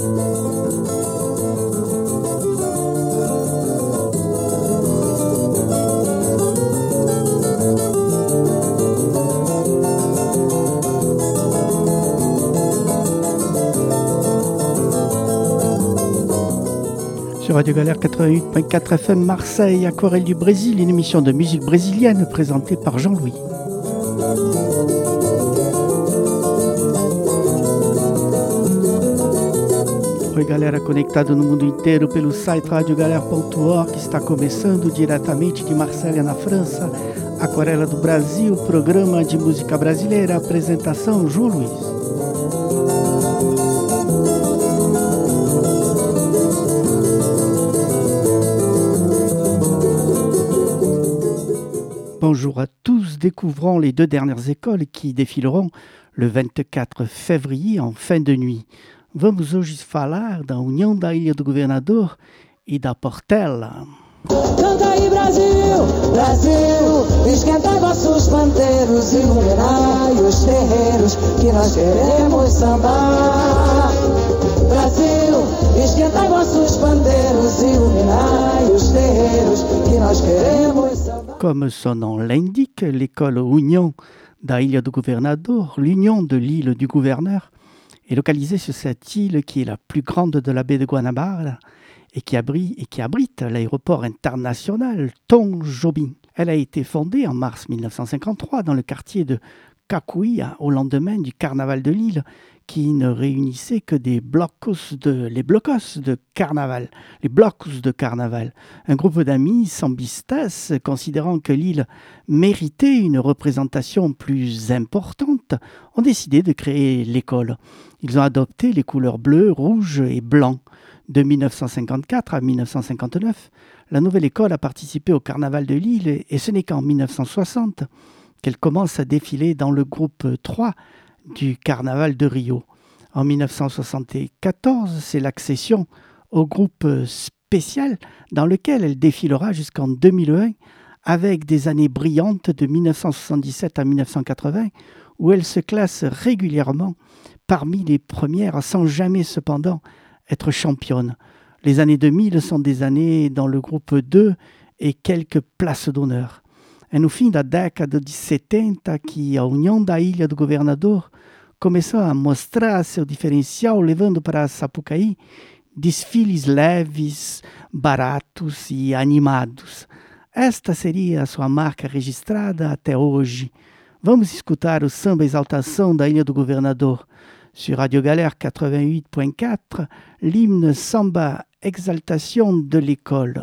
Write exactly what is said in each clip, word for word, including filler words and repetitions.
Sur Radio Galère quatre-vingt-huit virgule quatre F M Marseille, Aquarelle du Brésil, une émission de musique brésilienne présentée par Jean-Louis. Oi galera, conectado no mundo inteiro pelo site radio galera ponto org, que está começando diretamente de Marselha, na França, Aquarela do Brasil, programa de música brasileira, apresentação João Luiz. Bonjour à tous, découvrons les deux dernières écoles qui défileront le vingt-quatre février en fin de nuit. Vamos hoje falar da União da Ilha do Governador e da Portela. Canta aí Brasil, Brasil, esquenta vossos pandeiros, iluminai os terreiros que nós queremos sambar. Brasil, esquenta vossos pandeiros, iluminai os terreiros que nós queremos sambar. Comme son nom l'indique, l'école União da Ilha do Governador, l'union de l'île du gouverneur, est localisée sur cette île qui est la plus grande de la baie de Guanabara et qui abrite, et qui abrite l'aéroport international Tom Jobim. Elle a été fondée en mars mille neuf cent cinquante-trois dans le quartier de Cacuia au lendemain du carnaval de l'île qui ne réunissait que des blocos de, les blocos de carnaval, les blocos de carnaval. Un groupe d'amis sambistas, considérant que l'île méritait une représentation plus importante, ont décidé de créer l'école. Ils ont adopté les couleurs bleu, rouge et blanc. De mille neuf cent cinquante-quatre à mille neuf cent cinquante-neuf, la nouvelle école a participé au carnaval de l'île et ce n'est qu'en mille neuf cent soixante qu'elle commence à défiler dans le groupe trois du carnaval de Rio. En mille neuf cent soixante-quatorze, c'est l'accession au groupe spécial dans lequel elle défilera jusqu'en deux mille un avec des années brillantes de mille neuf cent soixante-dix-sept à mille neuf cent quatre-vingts où elle se classe régulièrement parmi les premières sans jamais cependant être championne. Les années deux mille sont des années dans le groupe deux et quelques places d'honneur. É no fim da década de setenta que a União da Ilha do Governador começou a mostrar seu diferencial, levando para Sapucaí desfiles leves, baratos e animados. Esta seria a sua marca registrada até hoje. Vamos escutar o samba Exaltação da Ilha do Governador. Sur Radio Galère quatre-vingt-huit virgule quatre, l'hymne samba Exaltation de l'école.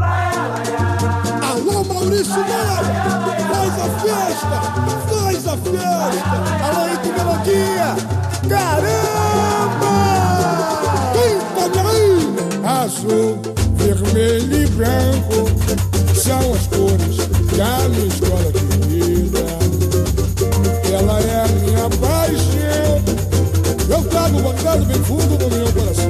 Alô Maurício Mano, faz a festa, faz a festa. Alô Henrique Melodia, caramba! Quem tá aí? Azul, vermelho e branco são as cores da minha escola querida. Ela é a minha paixão. Eu trago guardado bem fundo do meu coração.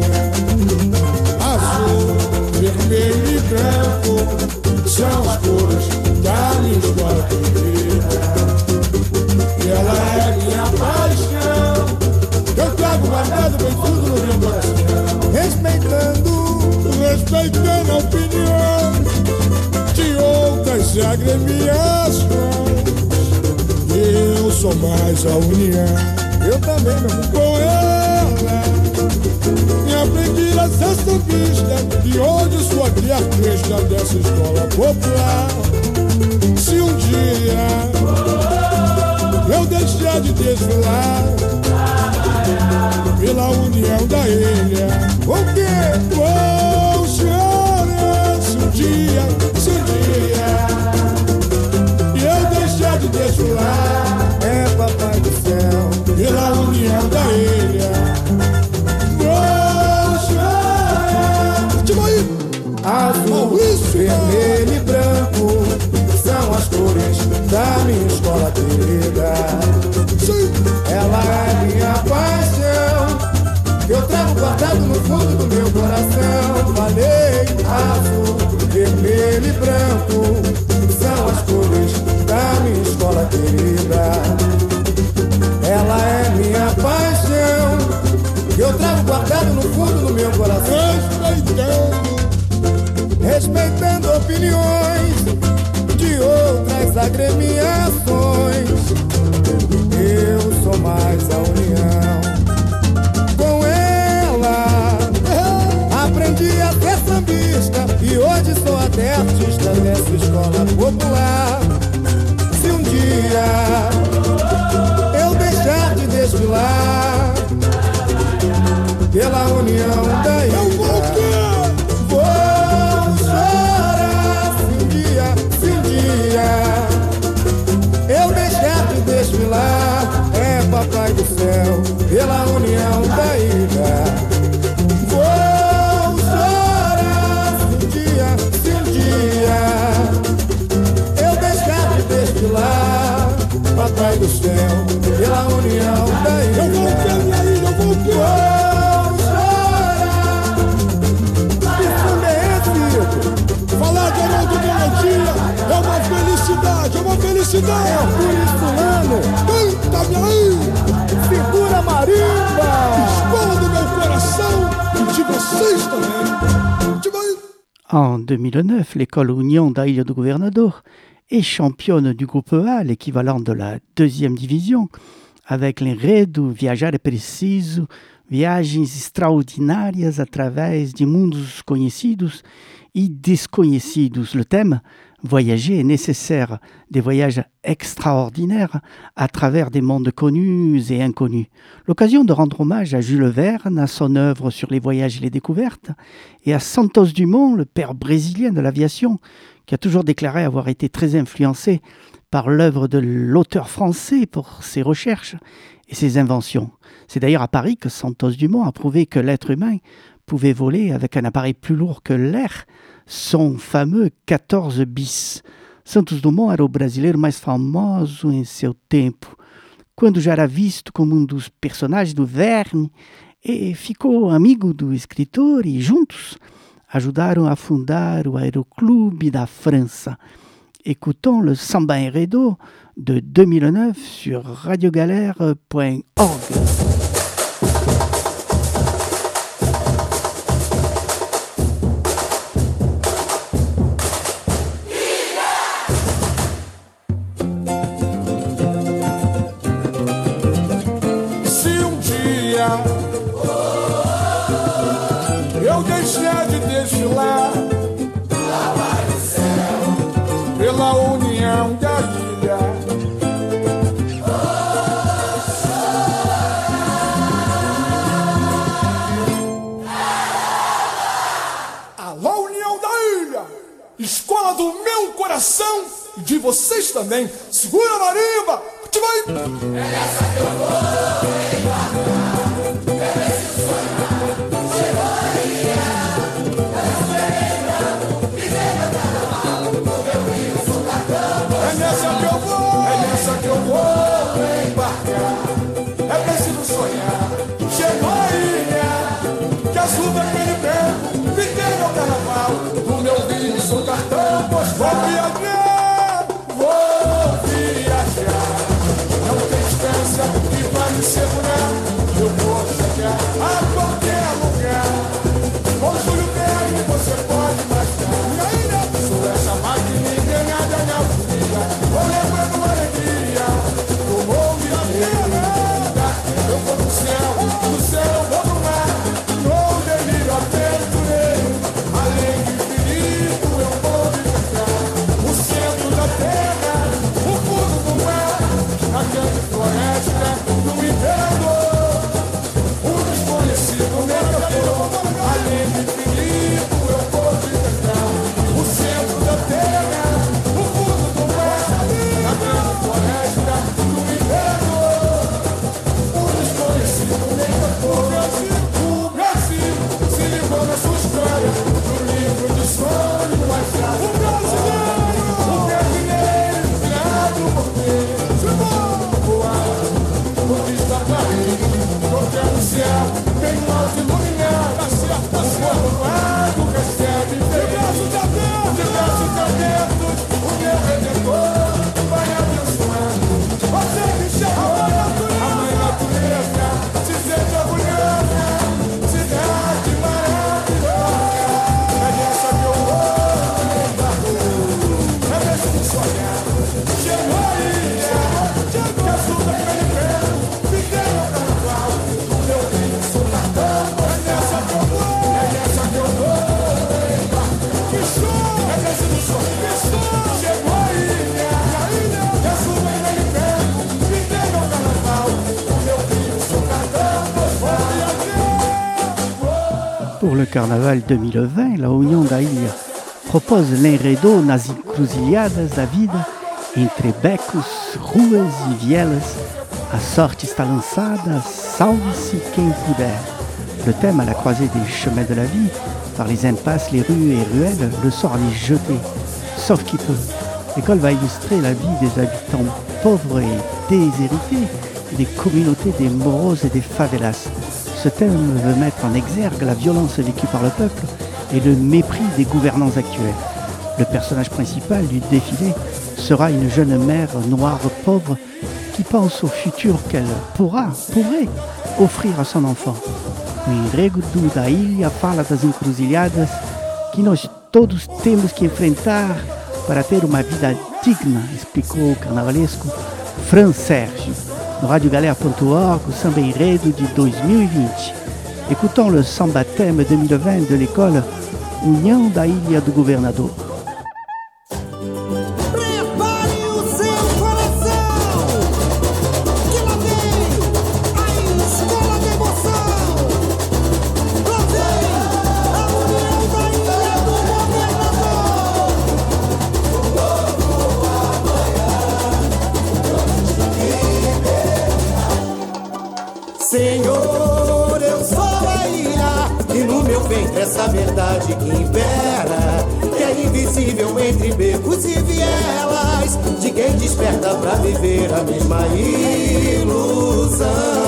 Azul, vermelho e branco são as cores da minha escola querida. E ela é minha paixão. Eu trago guardado bem fundo do meu coração. Respeitando, respeitando a opinião de outras agremiações. Eu sou mais a união. Eu também, meu irmão. Com ela me aprendi a ser sambista e hoje sou a artista dessa escola popular. Se um dia eu deixar de desfilar pela União da Ilha, o que vou chorar se um dia, se um dia e eu deixar de desfilar, é papai do céu, pela União da Ilha. Vou chorar. Tipo aí. Azul, vermelho e branco são as cores da minha escola querida. Sim. Ela é minha paixão, eu trago guardado no fundo do meu coração. Falei, azul, vermelho e branco são as cores da minha escola querida. Ela é minha paixão, eu trago guardado no fundo do pela união da ilha. Eu vou o quê? Vou chorar se um dia, se um dia eu deixar de desfilar. É papai do céu, pela união da ilha. Vou chorar se um dia, se um dia eu deixar de desfilar. Papai do céu, pela união da ilha. Eu vou o quê, minha ilha? Eu vou o quê? Vou chorar. Isso merecido. Falar de Haroldo Melodia é uma felicidade, é uma felicidade. É por isso, Lano, canta, minha ilha. Segura a marimba. Escola do meu coração e de vocês também. De mim. En deux mille neuf, l'école Union da Ilha do Governador est championne du groupe A, l'équivalent de la deuxième division, avec l'enredo Viajar é Preciso, viagens extraordinárias através de mundos conhecidos e desconhecidos. Le thème, voyager est nécessaire, des voyages extraordinaires à travers des mondes connus et inconnus. L'occasion de rendre hommage à Jules Verne, à son œuvre sur les voyages et les découvertes, et à Santos Dumont, le père brésilien de l'aviation, qui a toujours déclaré avoir été très influencé par l'œuvre de l'auteur français pour ses recherches et ses inventions. C'est d'ailleurs à Paris que Santos Dumont a prouvé que l'être humain pouvait voler avec un appareil plus lourd que l'air, son fameux quatorze bis. Santos Dumont era o brasileiro mais famoso em seu tempo, quando já era visto como um dos personagens do Verne, e ficou amigo do escritor e juntos ajudaram a fundar o Aéroclube da França. Écoutons le Samba Enredo de deux mille neuf sur radiogalère point org. Eu deixar de desfilar papai do céu, pela união da ilha. Alô, união da ilha, escola do meu coração e de vocês também. Segura a marimba, que vai. É essa que eu vou embarcar, é esse sonhar. É nessa que eu vou, é nessa que eu vou embarcar. É preciso sonhar. Chegou a ilha, que azul daquele tempo. Fiquei no carnaval, do meu vinho sou cartão postal. Vou viajar, vou viajar. Não tem distância que vai me segurar. Eu vou chegar a qualquer lugar. Com Júlio Verne você pode marchar. Minha ilha, sou essa máquina enganada na vida. Vou levando alegria, tomou minha vida. Eu vou no céu, no céu eu vou no mar. No delírio Pour le carnaval deux mille vingt, la União da Ilha propose l'enredo nas encruzilhadas da vida entre becos, ruas e vielas. A sorte está lançada, salve-se quem puder. Le thème à la croisée des chemins de la vie, par les impasses, les rues et ruelles, le sort les jeter, sauf qui peut. L'école va illustrer la vie des habitants pauvres et déshérités, des communautés des moros et des favelas. Ce thème veut mettre en exergue la violence vécue par le peuple et le mépris des gouvernants actuels. Le personnage principal du défilé sera une jeune mère noire pauvre qui pense au futur qu'elle pourra, pourrait offrir a son enfant. O enredo da ilha fala das encruzilhadas que nós todos temos que enfrentar para ter uma vida digna, explicou o carnavalesco Fran Sérgio. No rádio galera ponto org, o samba enredo de dois mil e vinte. Écoutons le samba thème deux mille vingt de l'école União da Ilha do Governador. Senhor, eu sou a ilha e no meu ventre essa verdade que impera, que é invisível entre becos e vielas, de quem desperta pra viver a mesma ilusão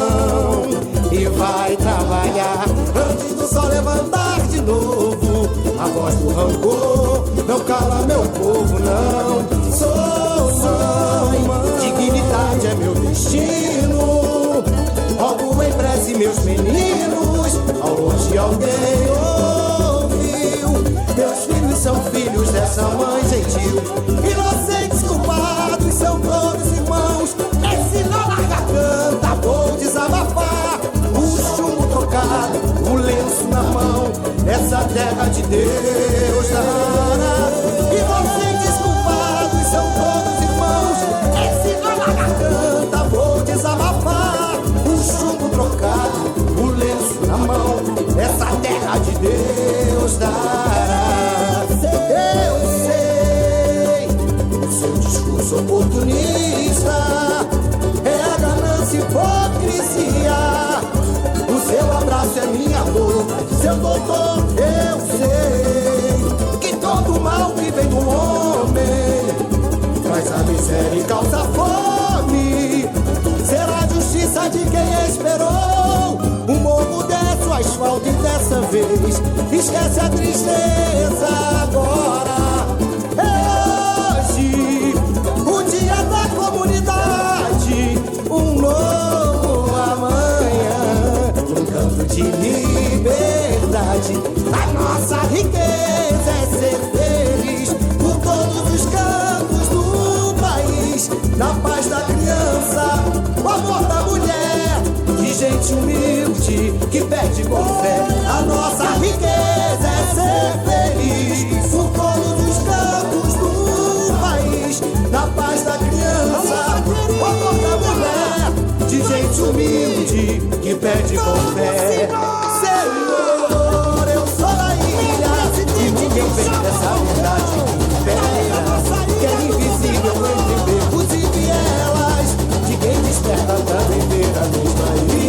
e vai trabalhar antes do sol levantar de novo. A voz do rancor não cala meu povo, não. Sou mãe, dignidade é meu destino. Rogo em prece meus meninos, ao longe alguém ouviu. Meus filhos são filhos dessa mãe gentil, inocentes culpados são todos irmãos. Esse nó na garganta vou desabafar, o chumbo trocado, o lenço na mão, essa terra de Deus dará. Inocentes culpados são todos irmãos. Esse nó na garganta vou desabafar, chumbo trocado, o lenço na mão, essa terra de Deus dará. Eu sei, o seu discurso oportunista é a ganância e hipocrisia. O seu abraço é minha dor, seu doutor. Eu sei que todo mal que vem do homem traz a miséria e causa fome. Será a justiça de quem esperou. O morro desce o asfalto e dessa vez esquece a tristeza agora. É hoje o dia da comunidade, um novo amanhã, um canto de liberdade. A nossa riqueza é ser feliz por todos os cantos do país, na paz da criança, o amor da mulher, de gente humilde que pede com fé. A nossa riqueza é ser feliz por todos os cantos do país, na paz da criança, o amor da mulher, de gente humilde que pede com fé. Senhor, eu sou a ilha e ninguém vem dessa verdade que impera, que é invisível entre becos e vielas, de quem desperta pra viver a mesma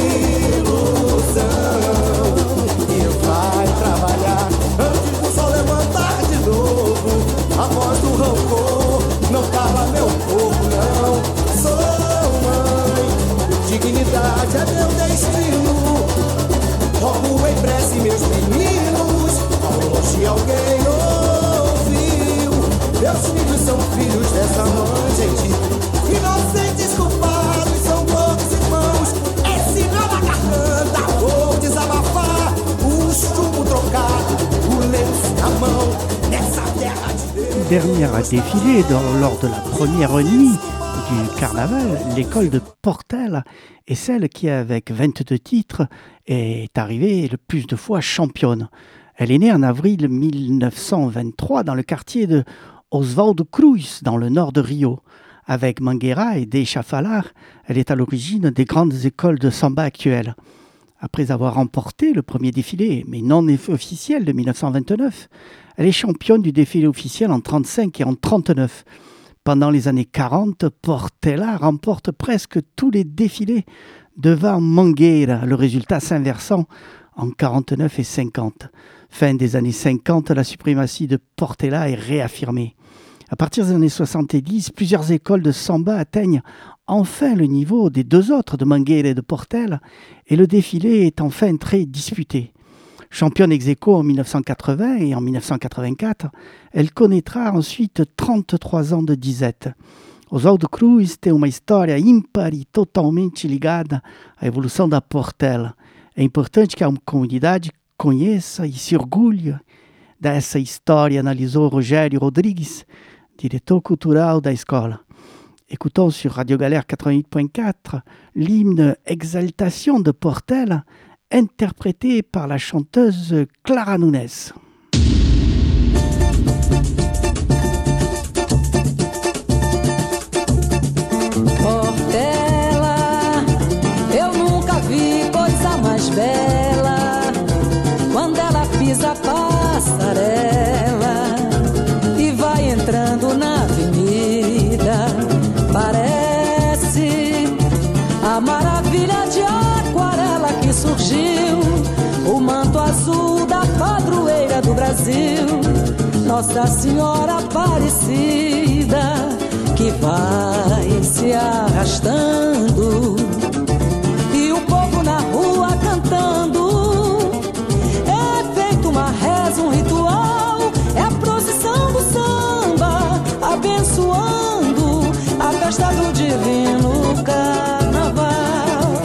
ilusão e vai trabalhar antes do sol levantar de novo. A voz do rancor não cala meu povo, não. Sou mãe, dignidade é meu destino. Rogo em prece meus meninos, ao longe alguém ouviu. Meus filhos são filhos dessa mãe gentil, inocentes culpados são todos irmãos. Esse nó na garganta vou desabafar, o chumbo trocado, o lenço na mão, nessa terra de Deus. Dernier défilé dans- lors de la première nuit du carnaval, l'école de Portel est celle qui, avec vingt-deux titres, est arrivée le plus de fois championne. Elle est née en avril mille neuf cent vingt-trois dans le quartier de Oswaldo Cruz, dans le nord de Rio. Avec Mangueira et Deixa Falar, elle est à l'origine des grandes écoles de samba actuelles. Après avoir remporté le premier défilé, mais non officiel, de mille neuf cent vingt-neuf, elle est championne du défilé officiel en trente-cinq et en trente-neuf. Pendant les années quarante, Portela remporte presque tous les défilés devant Mangueira, le résultat s'inversant en quarante-neuf et cinquante. Fin des années cinquante, la suprématie de Portela est réaffirmée. À partir des années soixante-dix, plusieurs écoles de samba atteignent enfin le niveau des deux autres, de Mangueira et de Portela, et le défilé est enfin très disputé. Championne ex aequo en mille neuf cent quatre-vingts et en mille neuf cent quatre-vingt-quatre, elle connaîtra ensuite trente-trois ans de disette. Oswaldo Cruz tem uma história ímpar e totalmente ligada à evolução da Portela. É importante que a comunidade conheça e se orgulhe dessa história, analisou Rogério Rodrigues, diretor cultural da escola. Écoutons sur Radio Galère quatre-vingt-huit point quatre l'hymne Exaltation de Portela, interprété par la chanteuse Clara Nunes. Portela, eu nunca vi coisa mais bela, quando ela pisa a passarela e vai entrando na avenida, parece a maravilha de aquarela que surgiu, o manto azul da padroeira do Brasil, Nossa Senhora Aparecida, que vai se arrastando e o povo na rua cantando. É feito uma reza, um ritual, é a procissão do samba abençoando a festa do divino carnaval.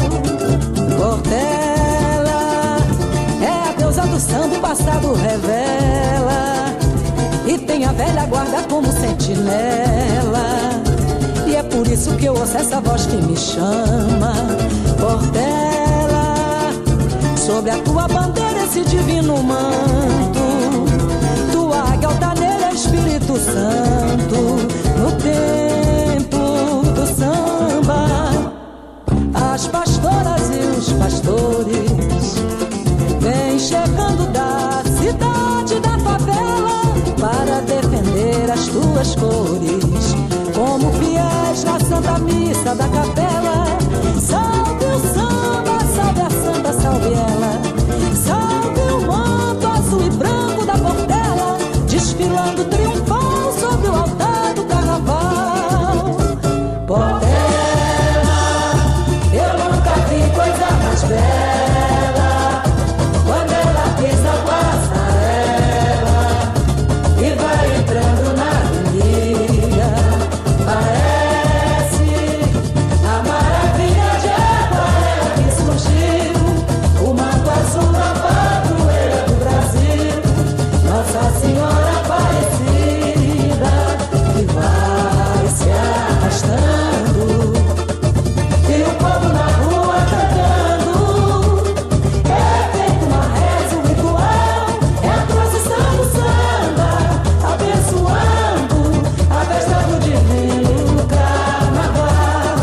Portela é a deusa do samba, o passado revela, e tem a velha guarda como sentinela. E é por isso que eu ouço essa voz que me chama. Portela, sobre a tua bandeira esse divino manto, tua águia altaneira, Espírito Santo, no tempo do samba. As pastoras e os pastores vêm chegando da cidade, da favela, para defender as tuas cores, como fiéis na Santa Missa da Capela. Salve o samba, salve a santa, salve ela, salve o manto azul e branco da Portela, desfilando triunfal sobre o altar do carnaval. Portela, eu nunca vi coisa mais bela, quando ela pisa a passarela e vai entrando na avenida, parece a maravilha de aquarela que surgiu, o manto azul da padroeira do Brasil, Nossa Senhora Aparecida, que vai se arrastando e o povo na rua cantando. É feito uma reza, um ritual, é a procissão do samba abençoando a festa do divino carnaval.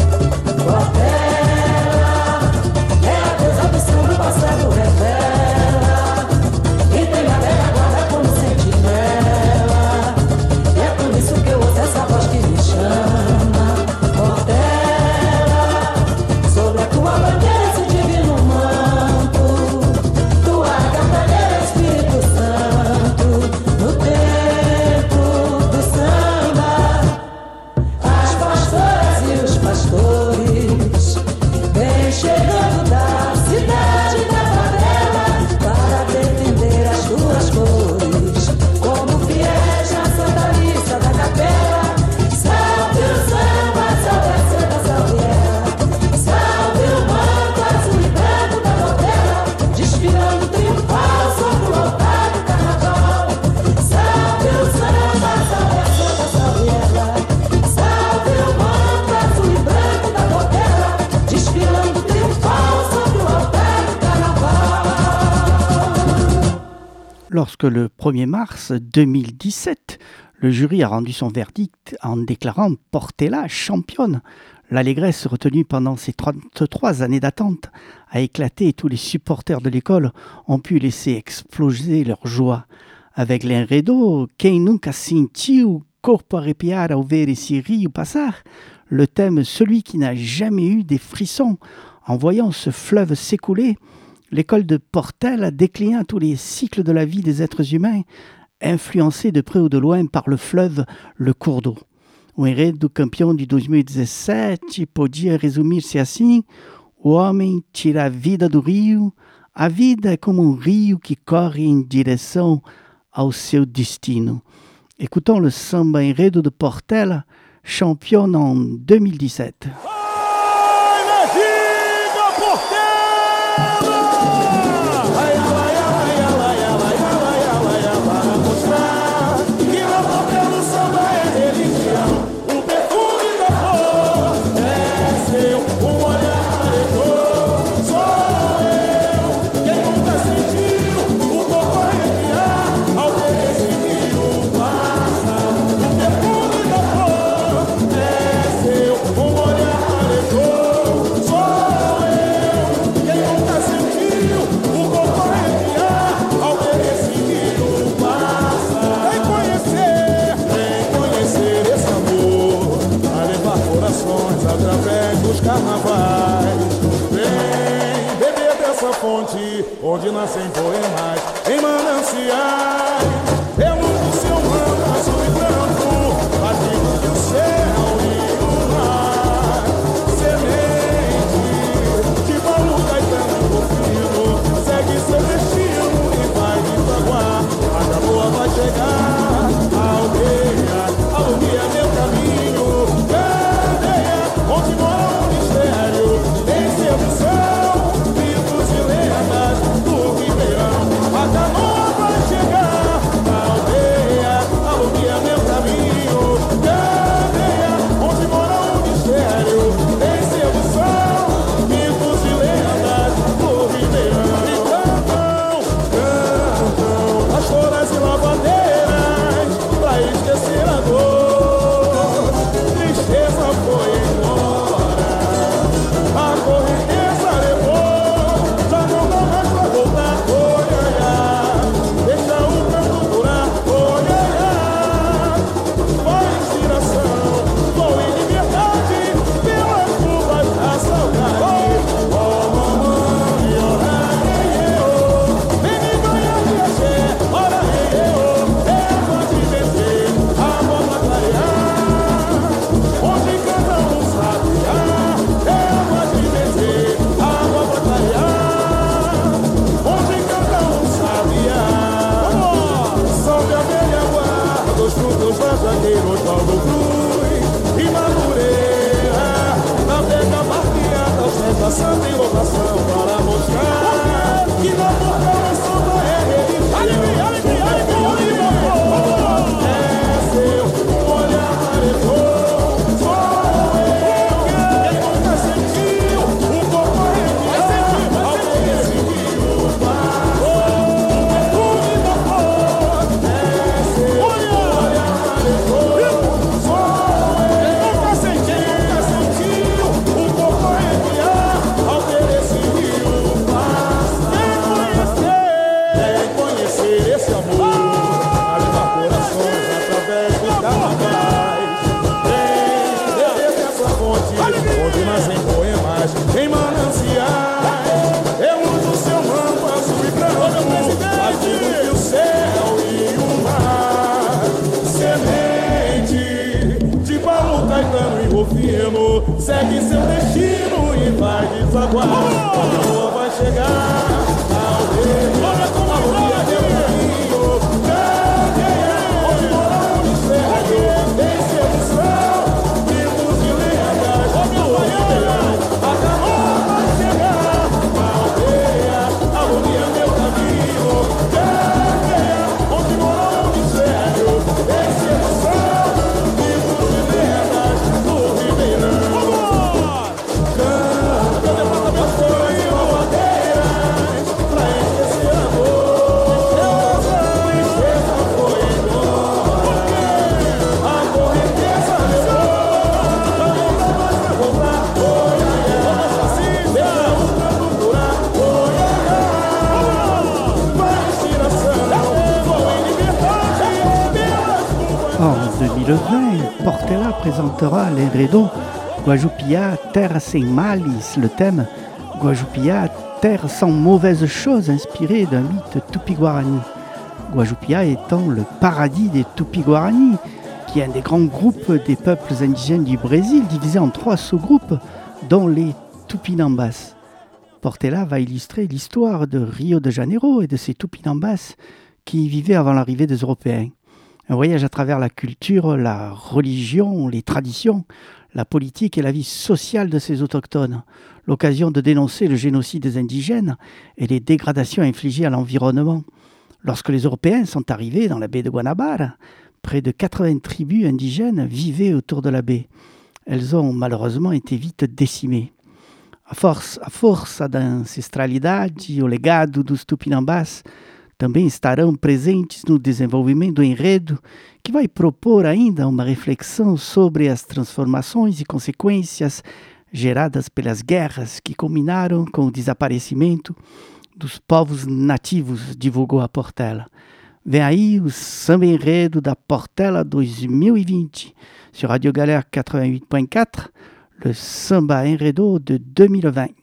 Portela é a deusa do samba, o passado revela, e tem a velha guarda como sentinela. E é por isso que eu ouço essa voz que me chama. Portela, sobre a tua bandeira esse divino manto, tua águia altaneira, Espírito Santo, no tempo do samba. As pastoras e os pastores vêm chegando da cidade, da favela, para defender as tuas cores, como fiéis na Santa Missa da Capela. Salve o samba, salve a santa, salve ela, salve o manto azul e branco da Portela, desfilando triunfal sobre o altar do carnaval. Salve o samba, salve a santa, salve ela, salve o manto azul e branco da Portela, desfilando triunfal sobre o altar do carnaval. Lorsque le premier mars deux mille dix-sept, le jury a rendu son verdict en déclarant Portela championne, L'allégresse retenue pendant ces trente-trois années d'attente a éclaté et tous les supporters de l'école ont pu laisser exploser leur joie. Avec l'enredo, quem nunca sentiu corpo arrepiar ao ver esse rio passar, le thème « Celui qui n'a jamais eu des frissons en voyant ce fleuve s'écouler », l'école de Portela déclina tous les cycles de la vie des êtres humains, influencés de près ou de loin par le fleuve, le cours d'eau. O enredo campeão de dois mil e dezessete podia resumir-se assim: o homem tira a vida do rio, a vida é como um rio que corre em direção ao seu destino. Écoutons le samba enredo de Portela, champion en deux mille dix-sept. Onde nascem poemas em mananciais, pelo do seu manto azul e branco, partindo do céu e o mar. Semente de Paulo Caetano Rufino, segue seu destino e vai desaguar. A garoa vai chegar, a aldeia, a aldeia meu caminho. Cadeia, onde mora um mistério, tem sedução. A canoa vai chegar, a aldeia, a aldeia meu caminho. Cadeia, onde mora um mistério, tem sedução, mitos e lendas do Ribeirão. E cantam, cantam, pastoras e lavadeiras, pra esquecer a dor. Tristeza foi embora, a correnteza levou, já não dá mais pra voltar. Santa invocação para mostrar que na boca o samba é religião. Alegria, alegria, alegria, alegria. É seu, um olhar marejou, sou eu. Quem nunca sentiu o corpo arrepiar, alguém sentiu o passo, o perfume da flor. É seu, um olhar marejou, sou eu. Quem nunca sentiu, nunca sentiu o corpo arrepiar. Esse amor a levar corações através dos carnavais. Vem beber dessa fonte onde nascem poemas em mananciais. É luz do seu manto azul e branco, batido que o céu e o mar. Semente de Paulo Caetano e Rufino, segue seu destino e vai desaguar. A lua vai chegar, a aldeia, a aldeia meu caminho. Cadeia, onde mora um mistério, tem sedução, mitos e lendas do Ribeirão. A canoa vai chegar, a aldeia, a aldeia meu caminho. Cadeia, onde mora um mistério, tem sedução, mitos e lendas do Ribeirão. Canta, pastoras e lavadeiras, vingt, Portela présentera l'Enredo Guajupia, terre sans malice, le thème Guajupia, terre sans mauvaises choses, inspiré d'un mythe Tupi-Guarani. Guajupia étant le paradis des Tupi-Guarani, qui est un des grands groupes des peuples indigènes du Brésil, divisé en trois sous-groupes, dont les Tupinambas. Portela va illustrer l'histoire de Rio de Janeiro et de ces Tupinambas qui y vivaient avant l'arrivée des Européens. Un voyage à travers la culture, la religion, les traditions, la politique et la vie sociale de ces autochtones. L'occasion de dénoncer le génocide des indigènes et les dégradations infligées à l'environnement. Lorsque les Européens sont arrivés dans la baie de Guanabara, près de quatre-vingts tribus indigènes vivaient autour de la baie. Elles ont malheureusement été vite décimées. A força, a força da ancestralidade e o legado dos Tupinambás também estarão presentes no desenvolvimento do enredo, que vai propor ainda uma reflexão sobre as transformações e consequências geradas pelas guerras que culminaram com o desaparecimento dos povos nativos, divulgou a Portela. Vem aí o Samba Enredo da Portela dois mil e vinte, sur Radio Galère quatre-vingt-huit point quatre, le Samba Enredo de dois mil e vinte.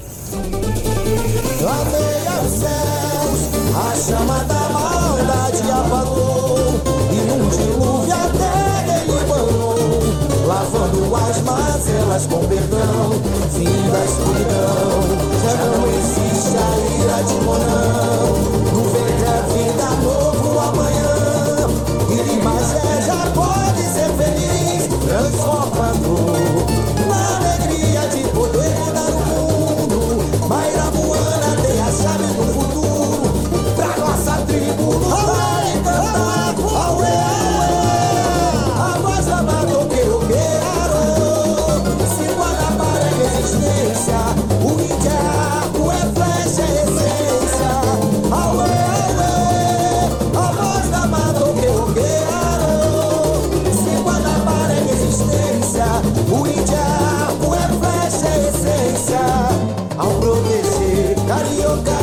A chama da maldade apagou e num dilúvio a terra ele banhou, lavando as mazelas com perdão, fim da escuridão. Já não existe a ira de Monão, no verde a vida novo amanhã. Irimagé já pode ser feliz, transformador, na alegria de poder mudar o mundo. Mairabuana tem a chave do futuro. Nossa tribo lutar e cantar, auê, auê, a voz da matoqueiro queirou. Se Guanabara é resistência, o índio é arco, é flecha, é essência. Auê, auê, a voz da matoqueiro queirou. Se Guanabara é resistência, o índio é arco, é flecha, é essência. Ao proteger carioca,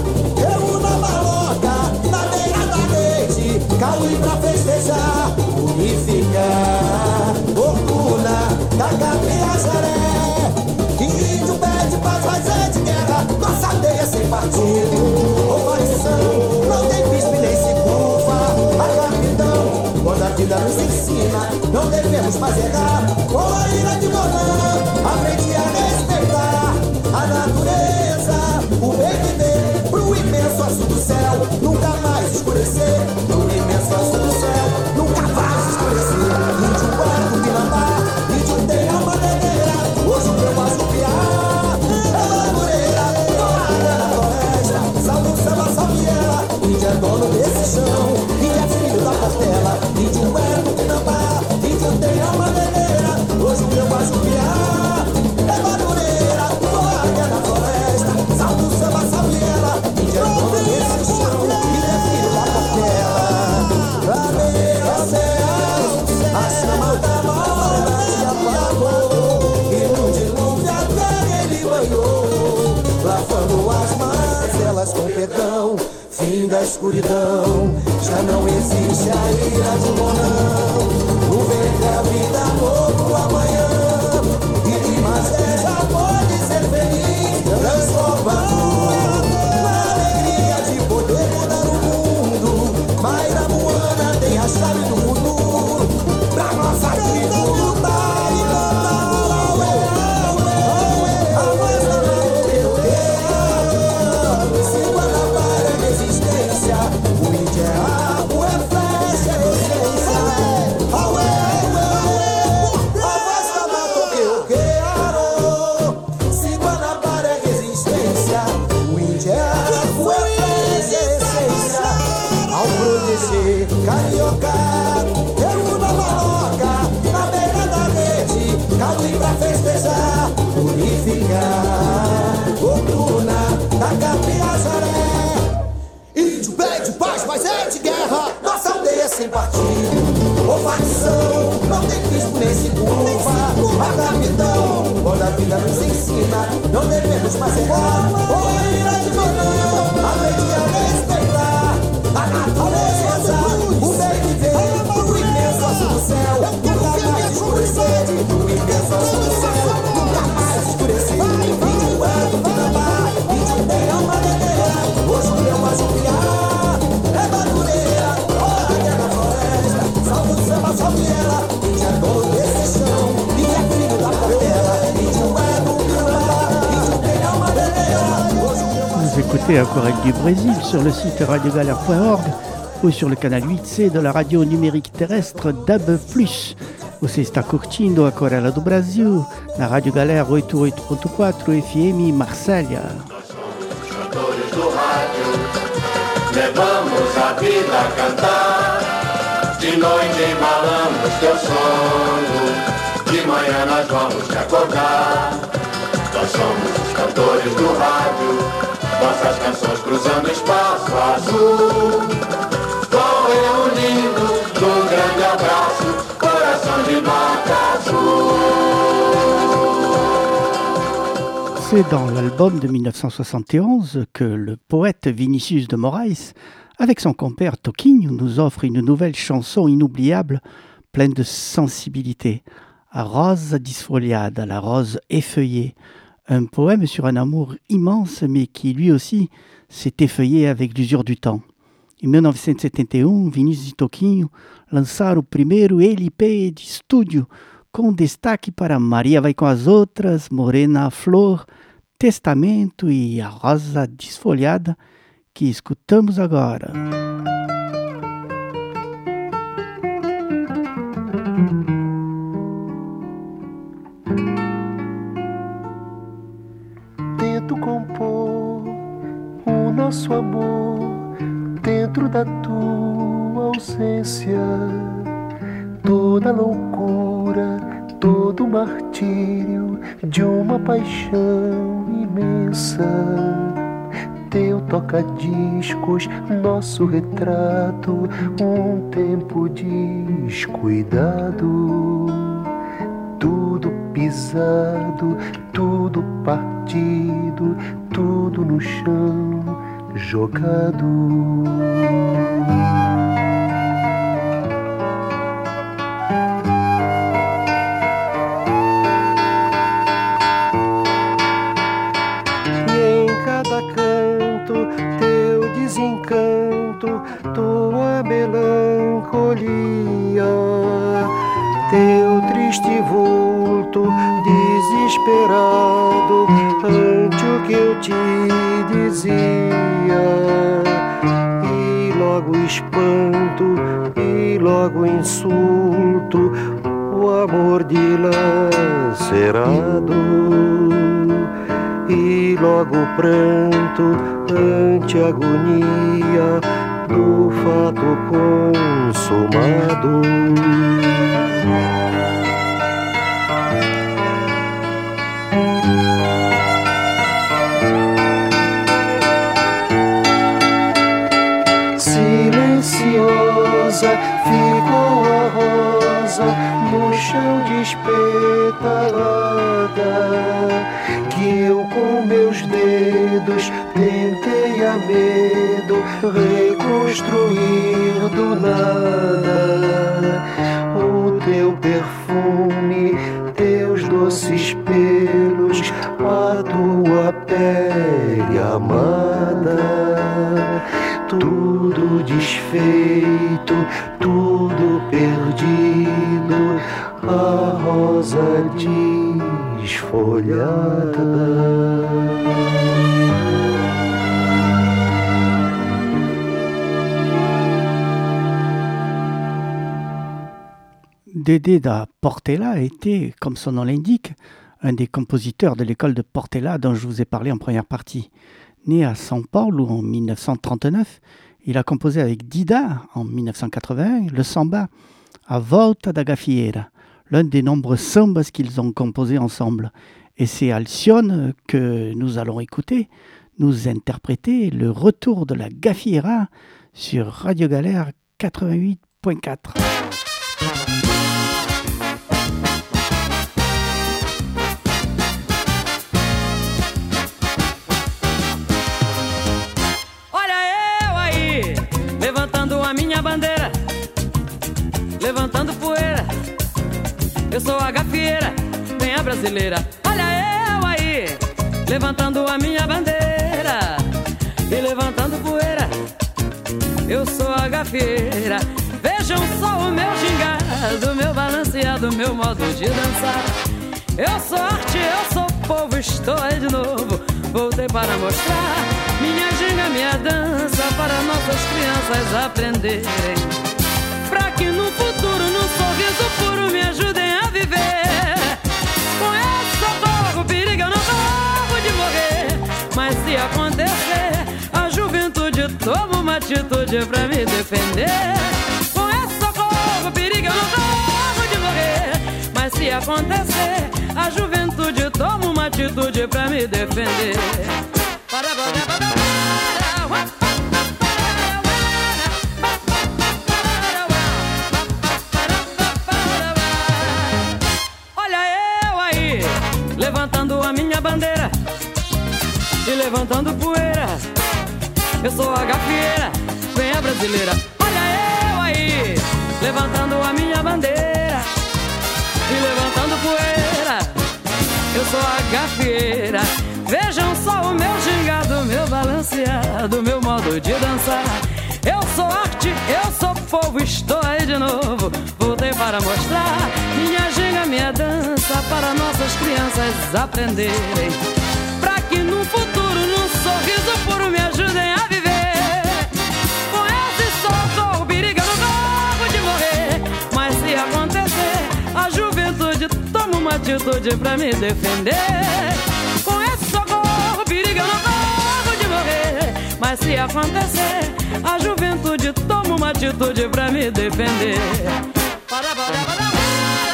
Cauí pra festejar, unificar, fortuna da Capiazaré. Índio pede paz, mas é de guerra, nossa aldeia sem partido ou facção, não tem bispo nem se curva. A capitão, quando a vida nos ensina, não devemos mais errar. Com a ira de Monã, aprendi a respeitar a natureza, o bem viver pro imenso azul do céu, nunca mais escurecer. Imenso azul do céu, nunca vai escurecer. Índio branco, Pinambá, índio tem a maneira. Hoje o meu Guajupiá é madureira, dourada na floresta. Salve o samba, salve ela. Índio é dono desse chão, índio é filho da Portela. Índio branco, Pinambá, índio tem a maneira. Hoje o meu Guajupiá é madureira, dourada na floresta. Salve o samba, salve ela. Índio é dono desse chão, índio é filho da Portela. A chama da maldade apagou e num dilúvio a terra ele banhou, lavando as mazelas com perdão, fim da escuridão. Já não existe a ira de Monão, no verde a vida novo amanhã. Irimagé já pode ser feliz, transformador, na alegria de poder mudar o mundo. Mairabuana tem a chave do futuro, pra nossa tribo lutar e cantar. Auê, auê, auê, a voz da matoqueiro. Se Guanabara é resistência, o índio é arco, é flecha, é essência. Auê, auê, a voz da matoqueiro. Se Guanabara é resistência, o índio é arco, é flecha, é essência. Ao proteger carioca, eu na maloca, na beira da rede, Cauí pra festejar, unificar, fortuna da Capiazaré. Índio pede paz, mas é de guerra, nossa aldeia sem partido ou facção, não tem bispo nem se curva. A capitão, quando a vida nos ensina, não devemos mais errar. Ou a ira de Monão, aprendi a respeitar a natureza, o bem viver, o imenso azul do céu, écoutez Aquarelle du Brésil sur le site radio galère point org ou sur le canal huit C de la radio numérique terrestre D A B plus. Você está curtindo Aquarela do Brasil na Rádio Galera oito oito ponto quatro F M Marsella. Nós somos os cantores do rádio, levamos a vida a cantar. De noite embalamos teu sono, de manhã nós vamos te acordar. Nós somos os cantores do rádio, nossas canções cruzando o espaço azul. Vão reunindo num grande abraço, coração de nota azul. C'est dans l'album de mille neuf cent soixante et onze que le poète Vinicius de Moraes, avec son compère Toquinho, nous offre une nouvelle chanson inoubliable, pleine de sensibilité. A Rosa Desfolhada, la rose effeuillée. Un poème sur un amour immense, mais qui lui aussi s'est effeuillé avec l'usure du temps. Em mil novecentos e setenta e um, Vinícius e Toquinho lançaram o primeiro L P de estúdio, com destaque para Maria Vai com as Outras, Morena Flor, Testamento e A Rosa Desfolhada, que escutamos agora. Tento compor o nosso amor dentro da tua ausência, toda loucura, todo martírio de uma paixão imensa. Teu toca-discos, nosso retrato, um tempo descuidado. Tudo pisado, tudo partido, tudo no chão jogado. E em cada canto teu desencanto, tua melancolia, teu triste vulto desesperado ante o que eu te dizia. E logo espanto, e logo insulto, o amor dilacerado. E logo pranto ante a agonia do fato consumado. Silenciosa ficou a rosa no chão despetalada, que eu com meus dedos tentei a medo reconstruir do nada. O teu perfume, teus doces pelos, a tua pele amada. Tudo desfeito, tudo perdido, a rosa desfolhada. Dédé da Portela était, comme son nom l'indique, un des compositeurs de l'école de Portela dont je vous ai parlé en première partie. Né à São Paulo en mille neuf cent trente-neuf, il a composé avec Dida en mille neuf cent quatre-vingt-un le samba A Volta da Gafieira, l'un des nombreux sambas qu'ils ont composés ensemble. Et c'est Alcione que nous allons écouter, nous interpréter le retour de la Gafieira sur Radio Galère quatre-vingt-huit point quatre. Bandeira, levantando poeira, eu sou a gafieira, bem a brasileira. Olha eu aí, levantando a minha bandeira e levantando poeira, eu sou a gafieira. Vejam só o meu gingado, meu balanceado, meu modo de dançar. Eu sou arte, eu sou povo, estou aí de novo, voltei para mostrar minha ginga, minha dança, para nossas crianças aprenderem, pra que no futuro, num sorriso puro, me ajudem a viver. Com esse socorro, perigo, eu não corro de morrer, mas se acontecer, a juventude toma uma atitude pra me defender. Com esse socorro, perigo, eu não corro de morrer, mas se acontecer, a juventude toma uma atitude pra me defender. Olha eu aí, levantando a minha bandeira e levantando poeira. Eu sou a gafieira, vem a brasileira. Olha eu aí, levantando a minha bandeira e levantando poeira. Eu sou a gafieira. Vejam só o meu gingado, meu balanceado, meu modo de dançar. Eu sou arte, eu sou povo, estou aí de novo. Voltei para mostrar minha ginga, minha dança, para nossas crianças aprenderem, pra que no futuro, num sorriso puro, me ajudem a viver. Com esse socorro, perigo, eu não corro de morrer, mas se acontecer, a juventude toma uma atitude pra me defender. Com esse socorro, perigo, eu não corro de morrer, mas se acontecer, a juventude toma uma atitude pra me defender. Para, para, para, para.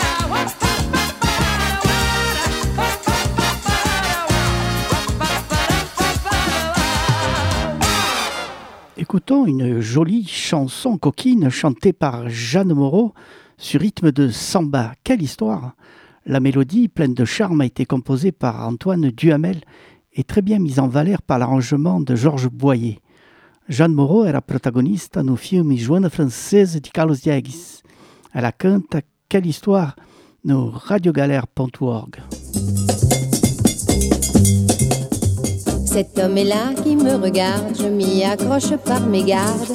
Écoutons une jolie chanson coquine chantée par Jeanne Moreau sur rythme de samba. Quelle histoire! La mélodie, pleine de charme, a été composée par Antoine Duhamel et très bien mise en valeur par l'arrangement de Georges Boyer. Jeanne Moreau era protagonista no filme Joana Francesa de Carlos Diegues. Ela canta Quelle histoire no radiogalère point org. Cet homme est là qui me regarde, je m'y accroche par mes gardes.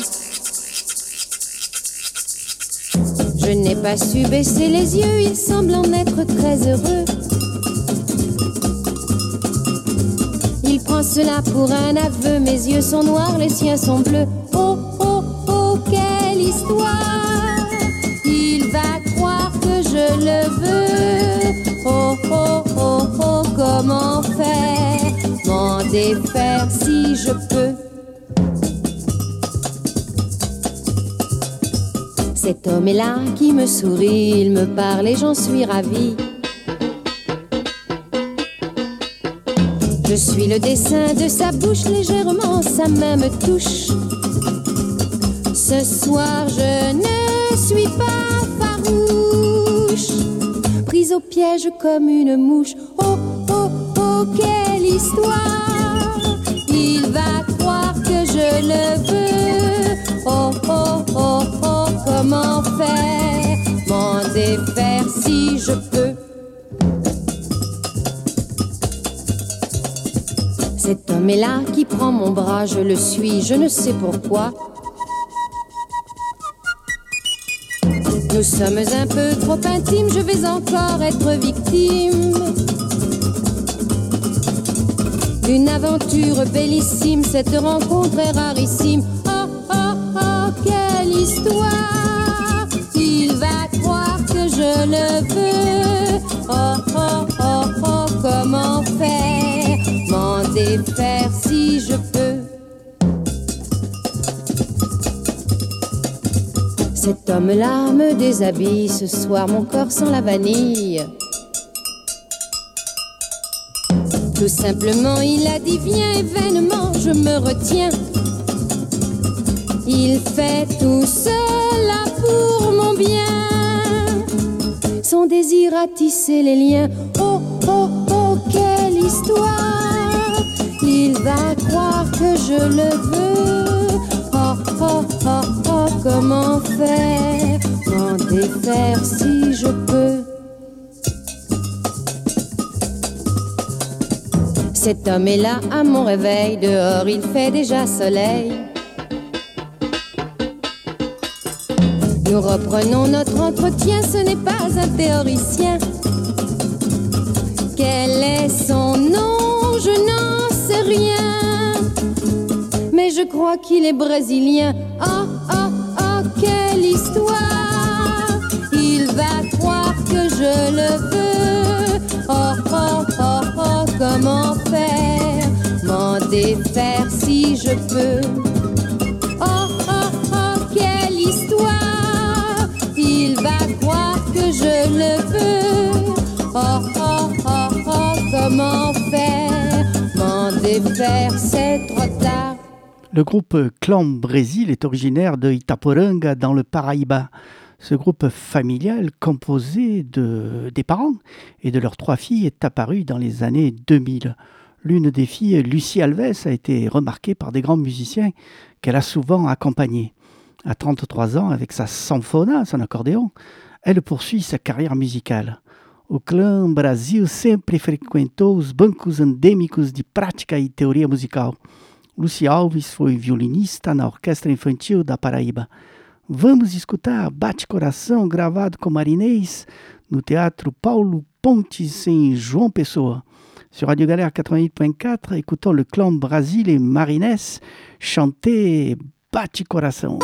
Je n'ai pas su baisser les yeux, il semble en être très heureux. Il prend cela pour un aveu, mes yeux sont noirs, les siens sont bleus. Oh, oh, oh, quelle histoire! Il va croire que je le veux. Oh, oh, oh, oh, comment faire? M'en défaire si je peux. Cet homme est là qui me sourit, il me parle et j'en suis ravie. Je suis le dessin de sa bouche, légèrement sa main me touche. Ce soir je ne suis pas farouche, prise au piège comme une mouche. Oh, oh, oh, quelle histoire! Il va croire que je le veux. Oh, oh, oh, oh, comment faire? M'en défaire si je peux. Cet homme est là qui prend mon bras, je le suis, je ne sais pourquoi. Nous sommes un peu trop intimes, je vais encore être victime d'une aventure bellissime, cette rencontre est rarissime. Oh, oh, oh, quelle histoire! Il va croire que je le veux. Oh, oh, oh, oh, comment faire? M'en défaire si je peux. Cet homme-là me déshabille, ce soir mon corps sent la vanille. Tout simplement il a dit viens et vainement je me retiens. Il fait tout cela pour mon bien. Son désir a tissé les liens. Oh, oh, oh, quelle histoire! Il va croire que je le veux. Oh, oh, oh, oh, comment faire? M'en défaire si je peux. Cet homme est là à mon réveil, dehors il fait déjà soleil. Nous reprenons notre entretien, ce n'est pas un théoricien. Quel est son nom? Je n'en sais je crois qu'il est brésilien. Oh, oh, oh, quelle histoire! Il va croire que je le veux. Oh, oh, oh, oh, comment faire? M'en défaire si je peux. Oh, oh, oh, quelle histoire! Il va croire que je le veux. Oh, oh, oh, oh, comment faire? M'en défaire, c'est trop tard. Le groupe Clan Brésil est originaire de Itaporanga dans le Paraíba. Ce groupe familial composé de, des parents et de leurs trois filles est apparu dans les années deux mille. L'une des filles, Lucie Alves, a été remarquée par des grands musiciens qu'elle a souvent accompagnés. À trente-trois ans, avec sa sanfona, son accordéon, elle poursuit sa carrière musicale. O Clã Brasil sempre frequentou os bancos endêmicos de prática e teoria musical. Lucy Alves foi violinista na Orquestra Infantil da Paraíba. Vamos escutar Bate Coração, gravado com Marinês, no Teatro Paulo Pontes, em João Pessoa. Sur Radio Galère quatre-vingt-huit point quatre, écoutons le Clan Brasil et Marinês chanter Bate Coração.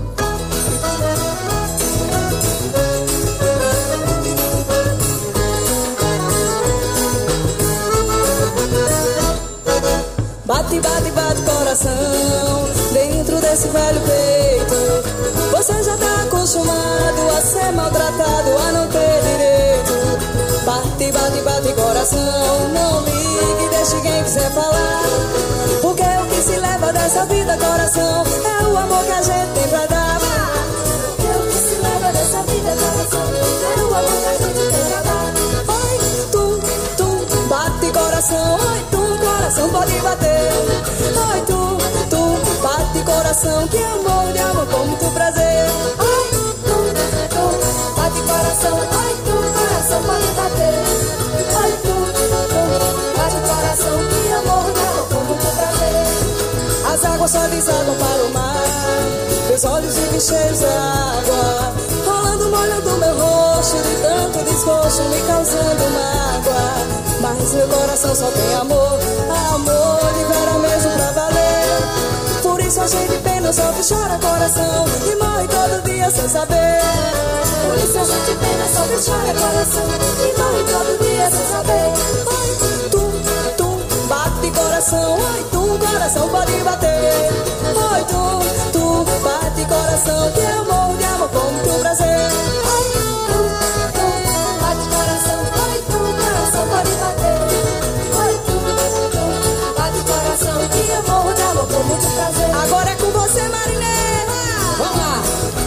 Bate, bate, bate coração dentro desse velho peito. Você já tá acostumado a ser maltratado, a não ter direito. Bate, bate, bate coração, não ligue, deixe quem quiser falar. Porque o que se leva dessa vida, coração, é o amor que a gente tem pra dar. Porque o que se leva dessa vida, coração, é o amor que a gente tem pra dar. Oi, tum, tum, bate coração, oi, tum, coração pode bater. Oi, tum, tum, bate coração, que amor de amor com muito prazer. Oi, tum, tum, bate coração, oi, tum, coração pode bater. Oi, tum, tum, bate coração, que amor de amor com muito prazer. As águas só desabam para o mar, meus olhos vivem cheios d'água, rolando molhando meu rosto, de tanto desgosto me causando mágoa. Mas meu coração só tem amor, amor de vera mesmo pra valer. Por isso a gente pena, sofre, chora coração e morre todo dia sem saber. Por isso a gente pena, sofre, chora coração e morre todo dia sem saber. Oi, tum, tum, bate coração, oi, tum, coração pode bater. Oi, tum, tum, bate coração, que eu morro de amor com muito prazer. Oi, tum, tum, bate coração, oi, tum, coração pode bater. Oi, tum, tum, bate coração, que eu morro de amor com muito prazer. Agora é com você, Marinês. Vamos lá.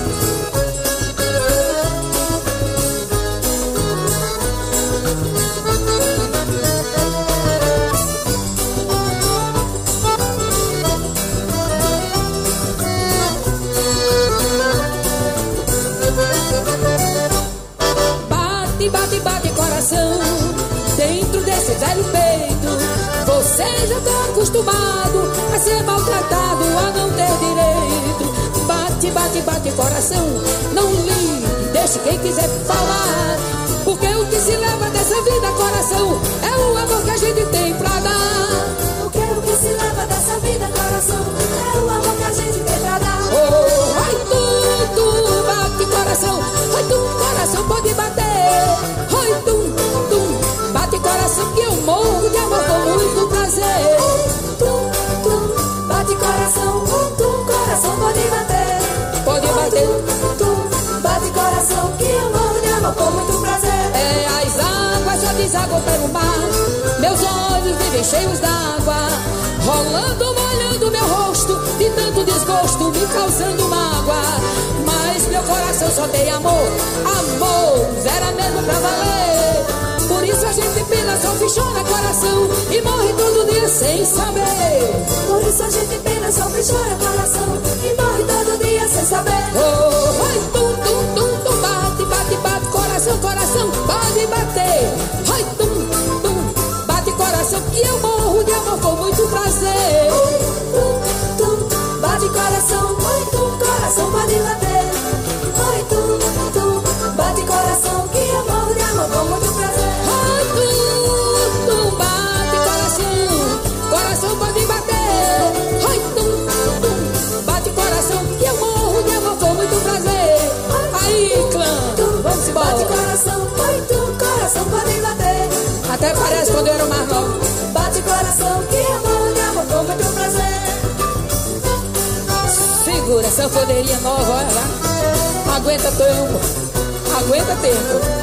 Bate, bate, bate coração dentro desse velho peito. Você já tá acostumado a ser maltratado, a não ter direito. Bate, bate, bate coração, não ligue, deixe quem quiser falar. Porque o que se leva dessa vida, coração, é o amor que a gente tem pra dar. Porque o que se leva dessa vida, coração, é o amor que a gente tem pra dar. Oh, ai, tum, tum, bate coração, ai, tum, coração pode bater. Ai, tum, tum, bate coração, que eu morro de amor com muito prazer. Tum, tum, bate coração, tum, coração pode bater. Pode bater. Tum, bate coração, que eu morro de amor com muito prazer. É, as águas já desagam pelo mar, meus olhos vivem cheios d'água, rolando, molhando meu rosto, de tanto desgosto me causando mágoa. Mas meu coração só tem amor, amor, zero mesmo pra valer. Por isso a gente pena, sofre, chora coração e morre todo dia sem saber. Por isso a gente pena, sofre, chora coração e morre todo dia sem saber. Oh, ai, tum, tum, tum, tum, bate, bate, bate coração, coração, pode bater. Ai, tum, tum, bate coração, que eu morro de amor com muito prazer. Tum, tum, bate coração, ai, tum, coração pode bater. Ai, tum, tum, bate coração, que eu morro de amor com muito prazer. Ai, tum, tum, bate coração, coração pode bater. Ai, tum, tum, segura, sanfoneria nova, olha lá. Aguenta tempo, aguenta tempo.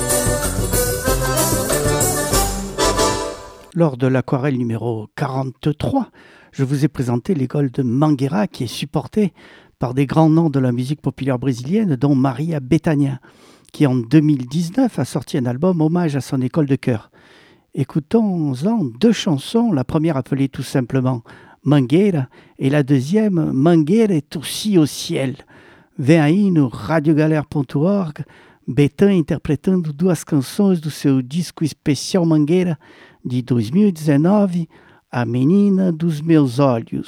Lors de l'aquarelle numéro quarante-trois, je vous ai présenté l'école de Mangueira qui est supportée par des grands noms de la musique populaire brésilienne, dont Maria Bethânia, qui en deux mille dix-neuf a sorti un album hommage à son école de chœur. Écoutons-en deux chansons, la première appelée tout simplement Mangueira et la deuxième Mangueira est aussi au ciel. Vem aí no radiogalera ponto org, Betã interpretando duas canções do seu disco especial Mangueira de dois mil e dezenove, A Menina dos Meus Olhos.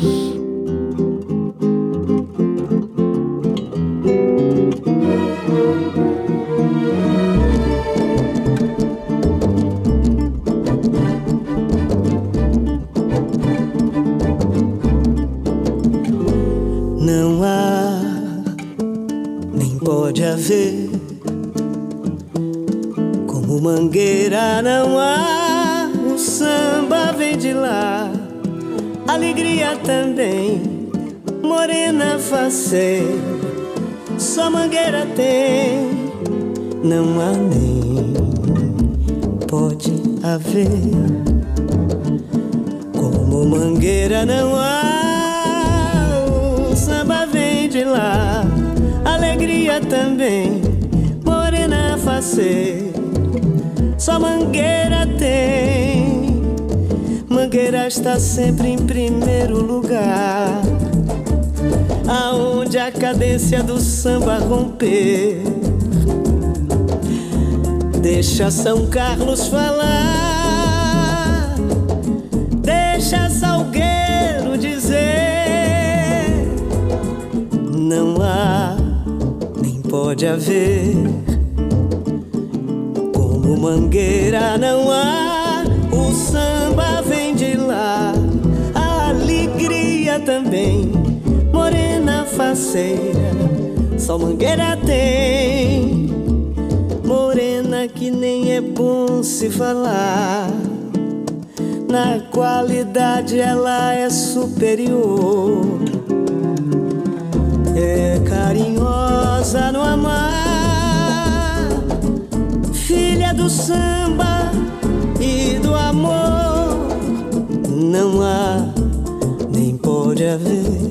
Não há, nem pode haver, como Mangueira não há, o samba vem de lá, alegria também, morena faceira, só Mangueira tem, não há nem pode haver, como Mangueira não há. Samba vem de lá, alegria também, morena faceira, só Mangueira tem. Mangueira está sempre em primeiro lugar, aonde a cadência do samba romper. Deixa São Carlos falar, deixa Salgueiro dizer. Não há, nem pode haver, como Mangueira não há, o samba vem de lá, a alegria também, morena faceira, só Mangueira tem, morena que nem é bom se falar, na qualidade ela é superior. É carinhosa no amar, filha do samba e do amor. Não há, nem pode haver,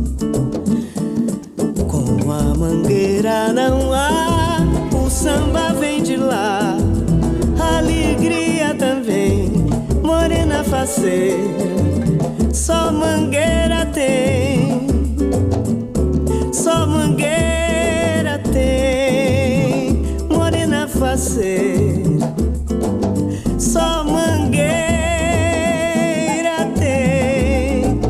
como a Mangueira não há, o samba vem de lá, alegria também, morena faceira, só Mangueira tem. Só Mangueira tem, morena faceira, só Mangueira tem.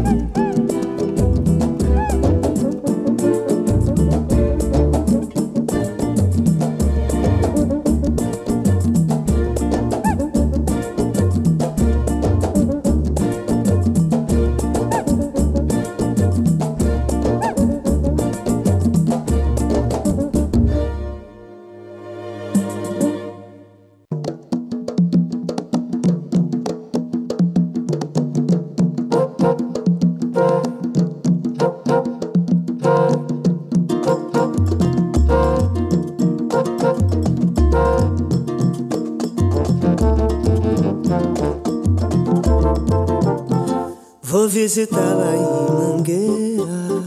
Vou visitá-la em Mangueira,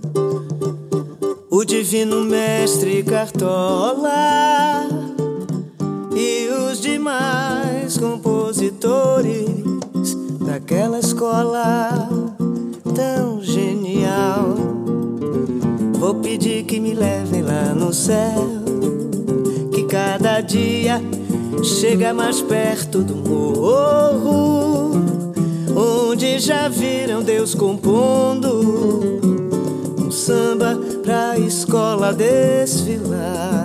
o divino mestre Cartola e os demais compositores daquela escola tão genial. Vou pedir que me levem lá no céu, que cada dia chega mais perto do morro, onde já viram Deus compondo um samba pra escola desfilar.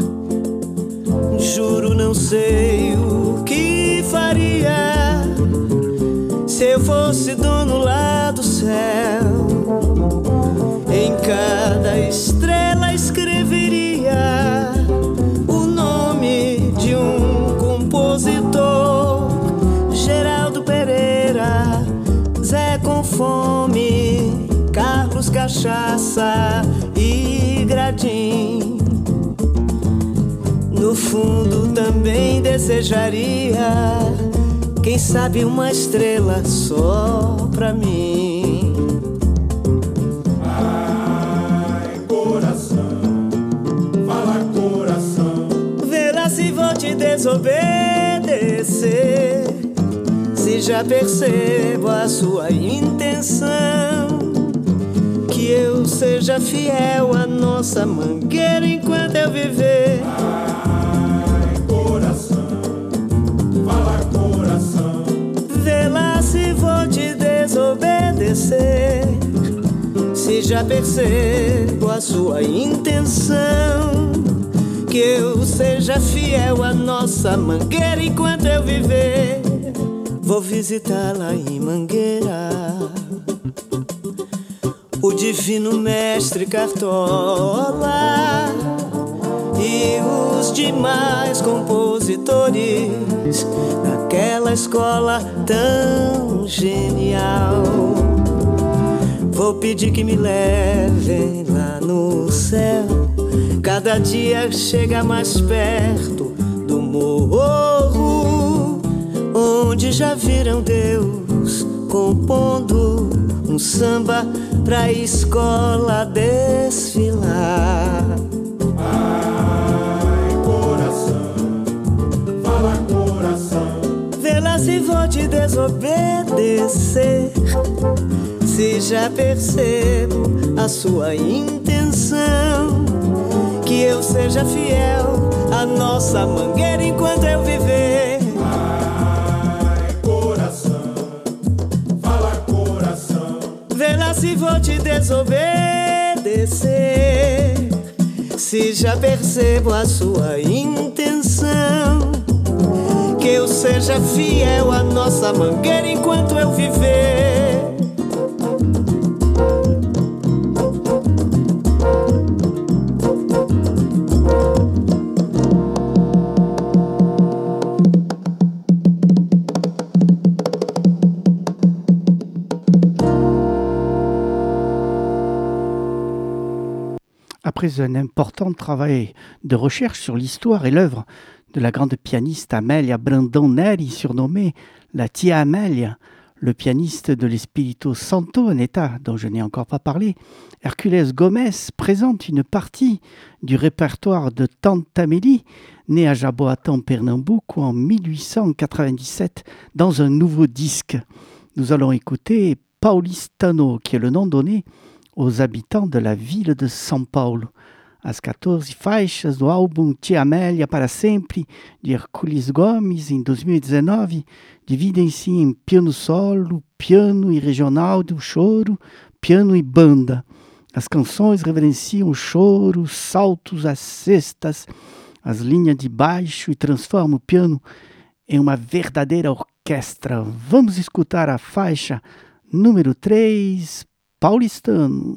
Juro, não sei o que faria se eu fosse dono lá do céu. Em cada estrela escreveria o nome de um compositor: Geraldo Pereira, Zé com Fome, Carlos mais cachaça e gradim. No fundo também desejaria, quem sabe uma estrela só pra mim. Ai, coração, fala coração. Vê lá se vou te desobedecer, se já percebo a sua intenção, que eu seja fiel à nossa mangueira enquanto eu viver. Ai, coração, fala coração. Vê lá se vou te desobedecer, se já percebo a sua intenção, que eu seja fiel à nossa mangueira enquanto eu viver. Vou visitá-la em Mangueira, o divino mestre Cartola e os demais compositores daquela escola tão genial. Vou pedir que me levem lá no céu, cada dia chega mais perto do morro, onde já viram Deus compondo um samba pra escola desfilar. Ai, coração, fala coração. Vê lá se vou te desobedecer, se já percebo a sua intenção, que eu seja fiel à nossa mangueira enquanto eu viver. Ai, coração, fala coração. Vê lá se vou te desobedecer, se já percebo a sua intenção, que eu seja fiel à nossa mangueira enquanto eu viver. Après un important travail de recherche sur l'histoire et l'œuvre de la grande pianiste Amelia Brandon-Neri, surnommée la Tia Amelia, le pianiste de l'Espirito Santo, un état dont je n'ai encore pas parlé, Herculez Gomez présente une partie du répertoire de Tante Amélie, née à Jaboatão, Pernambouc, en mille huit cent quatre-vingt-dix-sept, dans un nouveau disque. Nous allons écouter Paulistano, qui est le nom donné aux habitants de la ville de São Paulo. As quatorze faixas do álbum Tia Amélia para Sempre, de Herculez Gomes, em dois mil e dezenove, dividem-se em piano solo, piano e regional do choro, piano e banda. As canções reverenciam o choro, os saltos, as cestas, as linhas de baixo e transformam o piano em uma verdadeira orquestra. Vamos escutar a faixa número três, Paulistano.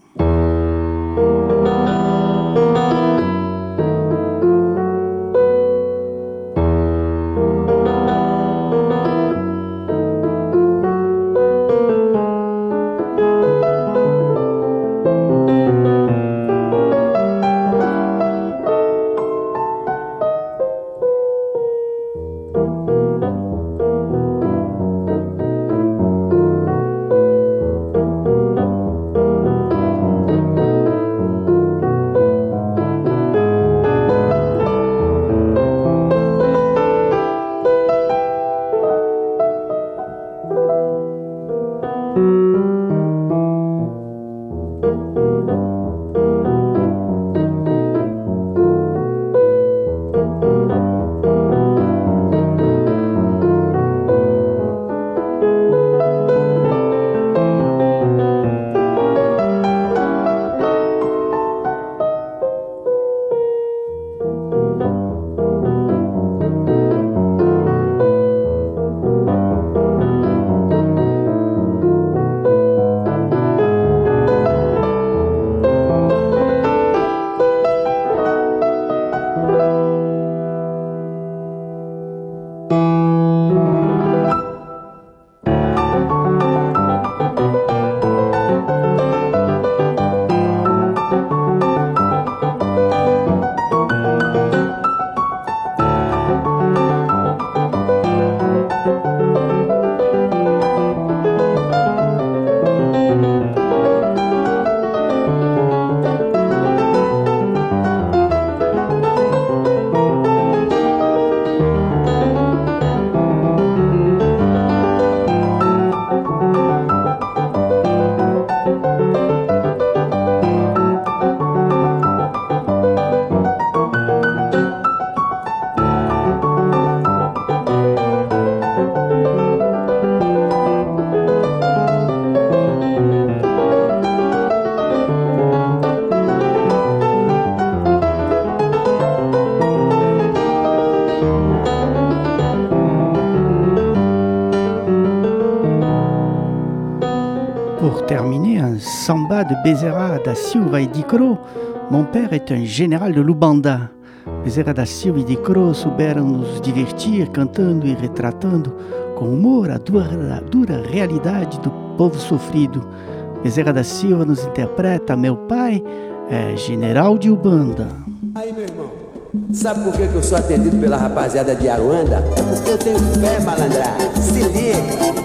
terminer, un samba de Bezerra da Silva e de Cro. Mon père est un général de Lubanda. Bezerra da Silva e de Cro souberam nos divertir cantando e retratando com humor a dura, a dura realidade do povo sofrido. Bezerra da Silva nos interpreta Meu pai é general de Ubanda. Aí, meu irmão, sabe por que eu sou atendido pela rapaziada de Aruanda? É porque eu tenho fé, malandragem. Se liga.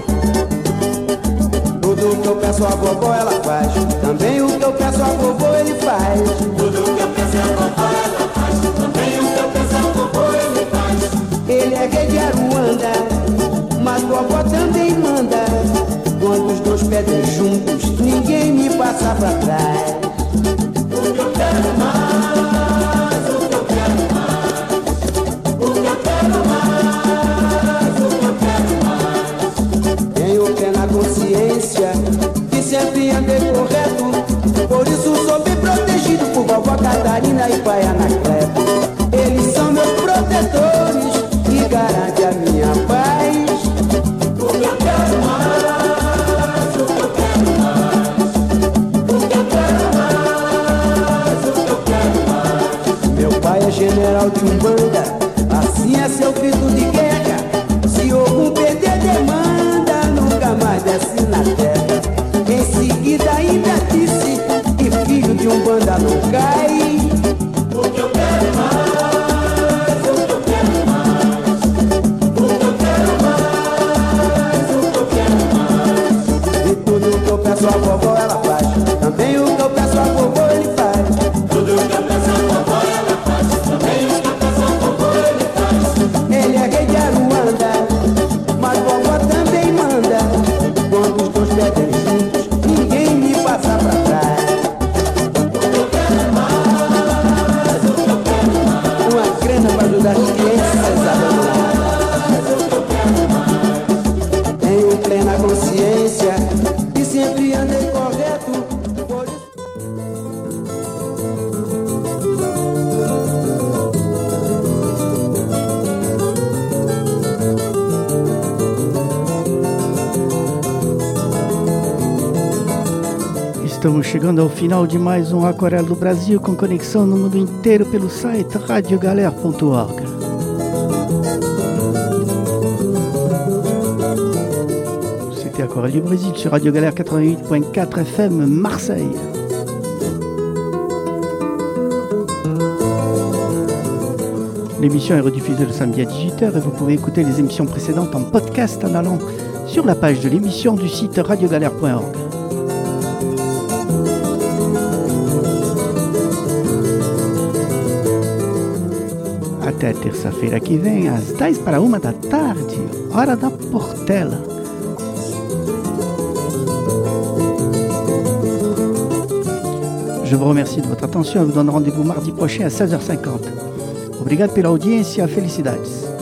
Tudo que eu peço a vovó ela faz. Também o que eu peço a vovô ele faz. Tudo que eu peço a vovó ela faz. Também o que eu peço a vovô ele faz. Ele é rei de Aruanda, mas vovó também manda. Quando os dois pedem juntos, ninguém me passa pra trás. O que eu quero mais, o que eu quero mais. O que eu quero mais, o que eu quero mais. Tenho plena consciência que sempre andei correto. Por isso sou bem protegido por vovó Catarina e pai Anacleto. Eles são meus protetores e garantem a minha paz. O que eu quero mais, o que eu quero mais. O que eu quero mais, o que eu quero mais. Meu pai é general de Umbanda, assim é seu grito de guerra. Se algum perder demanda, nunca mais desce na terra. Em seguida ainda disse que filho de Umbanda não cai. O que eu quero mais, o que eu quero mais. O que eu quero mais, o que eu quero mais. E tudo que eu peço a vovó ela faz. Também o que eu peço a vovó ele faz. Tudo que eu peço a vovó ela faz. Também o que eu peço a vovó ele faz. Ele é rei de Aruanda, mas vovó também manda. Quando os dois pedem juntos, ninguém me passa pra trás. O que eu quero mais, o que eu quero mais. Uma grana pra ajudar as crianças abandonadas. O que eu quero mais. Tenho plena consciência que sempre andei correto. Por isso... Estamos chegando ao final de mais um Aquarela do Brasil, com conexão no mundo inteiro pelo site radio galère ponto org. C'était Aquarelle du Brésil sur Radio Galère quatre-vingt-huit point quatre F M Marseille. L'émission est rediffusée le samedi à dix-huit heures et vous pouvez écouter les émissions précédentes en podcast en allant sur la page de l'émission du site radio galère point org. Até terça-feira que vem, às dez para uma da tarde, hora da Portela. Je vous remercie de votre attention et vous donne rendez-vous mardi prochain à seize heures cinquante. Obrigado pela audiência, felicidades.